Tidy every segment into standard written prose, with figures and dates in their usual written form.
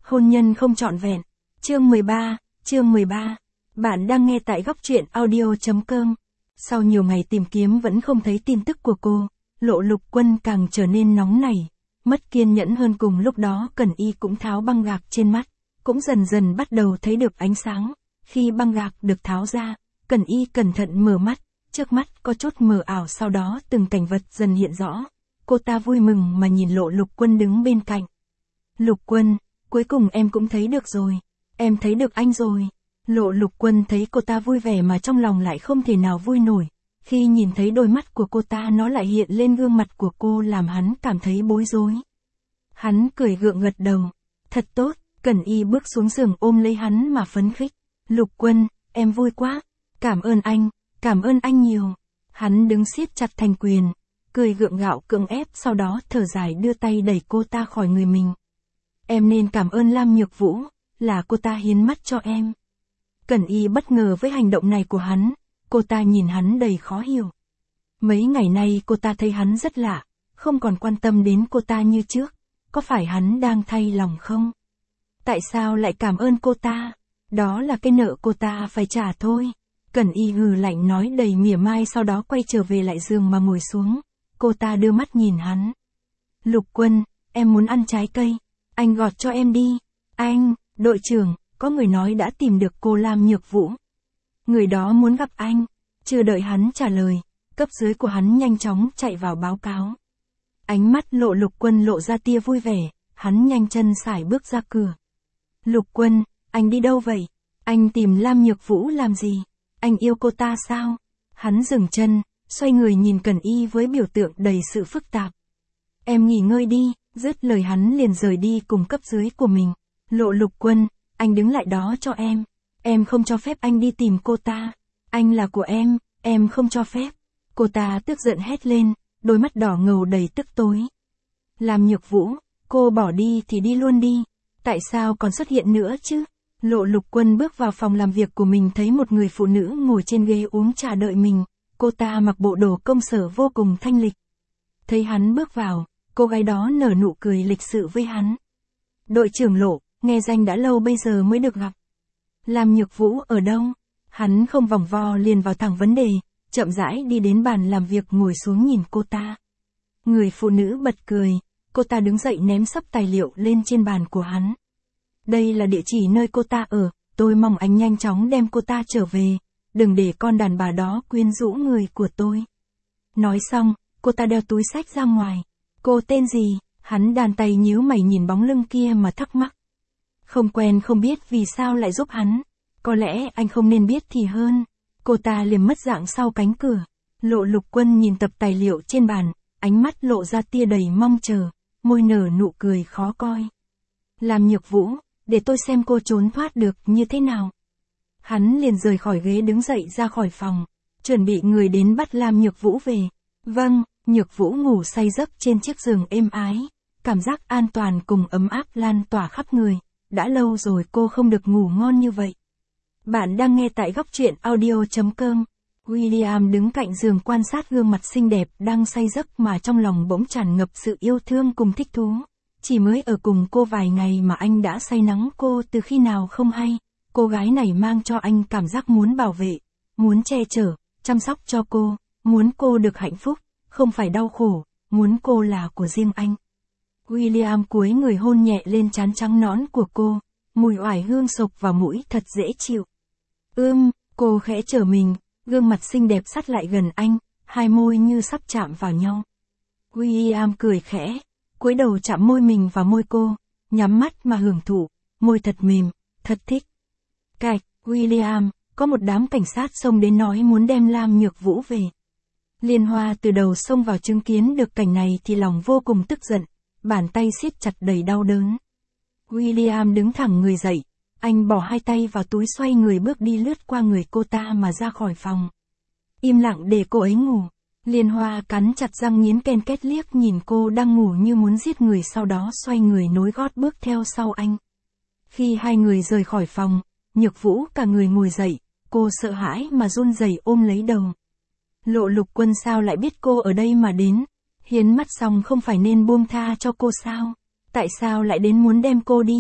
Hôn nhân không trọn vẹn. Chương 13. Bạn đang nghe tại góc truyện audio.com. Sau nhiều ngày tìm kiếm vẫn không thấy tin tức của cô, Lộ Lục Quân càng trở nên nóng nảy, mất kiên nhẫn hơn. Cùng lúc đó Cẩn Y cũng tháo băng gạc trên mắt, cũng dần dần bắt đầu thấy được ánh sáng. Khi băng gạc được tháo ra, Cẩn Y cẩn thận mở mắt, trước mắt có chút mờ ảo, sau đó từng cảnh vật dần hiện rõ. Cô ta vui mừng mà nhìn Lộ Lục Quân đứng bên cạnh. Lục Quân, cuối cùng em cũng thấy được rồi. Em thấy được anh rồi. Lộ Lục Quân thấy cô ta vui vẻ mà trong lòng lại không thể nào vui nổi. Khi nhìn thấy đôi mắt của cô ta, nó lại hiện lên gương mặt của cô, làm hắn cảm thấy bối rối. Hắn cười gượng gật đầu. Thật tốt. Cẩn Y bước xuống giường ôm lấy hắn mà phấn khích. Lục Quân, em vui quá. Cảm ơn anh nhiều. Hắn đứng siết chặt thành quyền, cười gượng gạo cưỡng ép, sau đó thở dài đưa tay đẩy cô ta khỏi người mình. Em nên cảm ơn Lam Nhược Vũ, là cô ta hiến mắt cho em. Cẩn Y bất ngờ với hành động này của hắn, cô ta nhìn hắn đầy khó hiểu. Mấy ngày nay cô ta thấy hắn rất lạ, không còn quan tâm đến cô ta như trước, có phải hắn đang thay lòng không? Tại sao lại cảm ơn cô ta? Đó là cái nợ cô ta phải trả thôi. Cẩn Y hừ lạnh nói đầy mỉa mai, sau đó quay trở về lại giường mà ngồi xuống. Cô ta đưa mắt nhìn hắn. Lục Quân, em muốn ăn trái cây. Anh gọt cho em đi. Anh, đội trưởng, có người nói đã tìm được cô Lam Nhược Vũ. Người đó muốn gặp anh. Chưa đợi hắn trả lời, cấp dưới của hắn nhanh chóng chạy vào báo cáo. Ánh mắt Lộ Lục Quân lộ ra tia vui vẻ, hắn nhanh chân sải bước ra cửa. Lục Quân, anh đi đâu vậy? Anh tìm Lam Nhược Vũ làm gì? Anh yêu cô ta sao? Hắn dừng chân, xoay người nhìn Cẩn Y với biểu tượng đầy sự phức tạp. Em nghỉ ngơi đi. Dứt lời hắn liền rời đi cùng cấp dưới của mình. Lộ Lục Quân, anh đứng lại đó cho em. Em không cho phép anh đi tìm cô ta. Anh là của em không cho phép. Cô ta tức giận hét lên, đôi mắt đỏ ngầu đầy tức tối. Lam Nhược Vũ, cô bỏ đi thì đi luôn đi. Tại sao còn xuất hiện nữa chứ? Lộ Lục Quân bước vào phòng làm việc của mình, thấy một người phụ nữ ngồi trên ghế uống trà đợi mình. Cô ta mặc bộ đồ công sở vô cùng thanh lịch. Thấy hắn bước vào, cô gái đó nở nụ cười lịch sự với hắn. Đội trưởng Lộ, nghe danh đã lâu bây giờ mới được gặp. Lam Nhược Vũ ở đâu? Hắn không vòng vo liền vào thẳng vấn đề, chậm rãi đi đến bàn làm việc ngồi xuống nhìn cô ta. Người phụ nữ bật cười, cô ta đứng dậy ném sấp tài liệu lên trên bàn của hắn. Đây là địa chỉ nơi cô ta ở, tôi mong anh nhanh chóng đem cô ta trở về, đừng để con đàn bà đó quyến rũ người của tôi. Nói xong, cô ta đeo túi xách ra ngoài. Cô tên gì? Hắn đàn tay nhíu mày nhìn bóng lưng kia mà thắc mắc. Không quen không biết vì sao lại giúp hắn. Có lẽ anh không nên biết thì hơn. Cô ta liềm mất dạng sau cánh cửa. Lộ Lục Quân nhìn tập tài liệu trên bàn, ánh mắt lộ ra tia đầy mong chờ, môi nở nụ cười khó coi. Lam Nhược Vũ, để tôi xem cô trốn thoát được như thế nào. Hắn liền rời khỏi ghế đứng dậy ra khỏi phòng, chuẩn bị người đến bắt Lam Nhược Vũ về. Vâng. Nhược Vũ ngủ say giấc trên chiếc giường êm ái, cảm giác an toàn cùng ấm áp lan tỏa khắp người, đã lâu rồi cô không được ngủ ngon như vậy. Bạn đang nghe tại góc truyện audio.com. William đứng cạnh giường quan sát gương mặt xinh đẹp đang say giấc mà trong lòng bỗng tràn ngập sự yêu thương cùng thích thú. Chỉ mới ở cùng cô vài ngày mà anh đã say nắng cô từ khi nào không hay. Cô gái này mang cho anh cảm giác muốn bảo vệ, muốn che chở, chăm sóc cho cô, muốn cô được hạnh phúc. Không phải đau khổ, muốn cô là của riêng anh. William cúi người hôn nhẹ lên trán trắng nõn của cô, mùi oải hương xộc vào mũi thật dễ chịu. Cô khẽ trở mình, gương mặt xinh đẹp sát lại gần anh, hai môi như sắp chạm vào nhau. William cười khẽ, cúi đầu chạm môi mình vào môi cô, nhắm mắt mà hưởng thụ, môi thật mềm, thật thích. Cạch, William, có một đám cảnh sát xông đến nói muốn đem Lam Nhược Vũ về. Liên Hoa từ đầu xông vào chứng kiến được cảnh này thì lòng vô cùng tức giận, bàn tay siết chặt đầy đau đớn. William đứng thẳng người dậy, anh bỏ hai tay vào túi xoay người bước đi lướt qua người cô ta mà ra khỏi phòng. Im lặng để cô ấy ngủ. Liên Hoa cắn chặt răng nghiến ken két liếc nhìn cô đang ngủ như muốn giết người, sau đó xoay người nối gót bước theo sau anh. Khi hai người rời khỏi phòng, Nhược Vũ cả người ngồi dậy, cô sợ hãi mà run rẩy ôm lấy đầu. Lộ Lục Quân sao lại biết cô ở đây mà đến? Hiến mắt xong không phải nên buông tha cho cô sao? Tại sao lại đến muốn đem cô đi?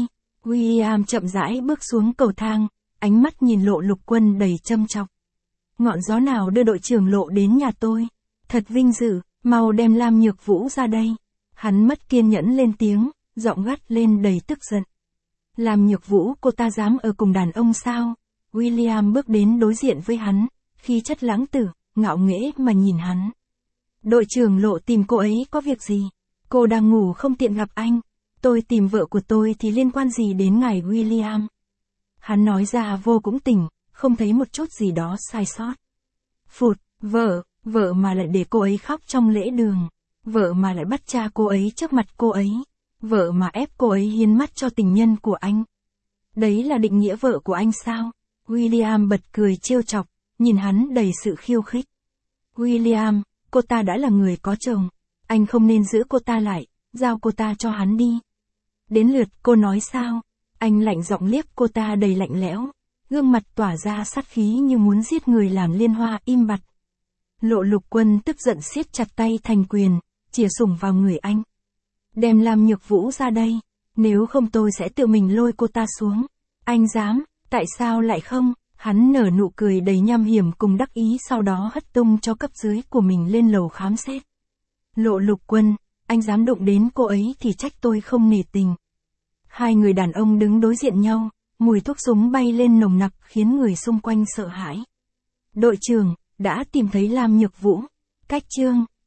William chậm rãi bước xuống cầu thang, ánh mắt nhìn Lộ Lục Quân đầy châm chọc. Ngọn gió nào đưa đội trưởng Lộ đến nhà tôi? Thật vinh dự, mau đem Lam Nhược Vũ ra đây. Hắn mất kiên nhẫn lên tiếng, giọng gắt lên đầy tức giận. Lam Nhược Vũ, cô ta dám ở cùng đàn ông sao? William bước đến đối diện với hắn, khí chất lãng tử, ngạo nghễ mà nhìn hắn. Đội trưởng Lộ tìm cô ấy có việc gì? Cô đang ngủ không tiện gặp anh. Tôi tìm vợ của tôi thì liên quan gì đến ngài William? Hắn nói ra vô cũng tỉnh, không thấy một chút gì đó sai sót. Phụt, vợ mà lại để cô ấy khóc trong lễ đường. Vợ mà lại bắt cha cô ấy trước mặt cô ấy. Vợ mà ép cô ấy hiến mắt cho tình nhân của anh. Đấy là định nghĩa vợ của anh sao? William bật cười trêu chọc, nhìn hắn đầy sự khiêu khích. William, cô ta đã là người có chồng. Anh không nên giữ cô ta lại, giao cô ta cho hắn đi. Đến lượt cô nói sao? Anh lạnh giọng liếc cô ta đầy lạnh lẽo, gương mặt tỏa ra sát khí như muốn giết người làm liên hoa im bặt. Lộ Lục Quân tức giận siết chặt tay thành quyền, chìa sủng vào người anh. Đem Lam Nhược Vũ ra đây, nếu không tôi sẽ tự mình lôi cô ta xuống. Anh dám, tại sao lại không? Hắn nở nụ cười đầy nham hiểm cùng đắc ý, sau đó hất tung cho cấp dưới của mình lên lầu khám xét. Lộ Lục Quân, anh dám đụng đến cô ấy thì trách tôi không nể tình. Hai người đàn ông đứng đối diện nhau, mùi thuốc súng bay lên nồng nặc khiến người xung quanh sợ hãi. Đội trưởng, đã tìm thấy Lam Nhược Vũ. Cách chương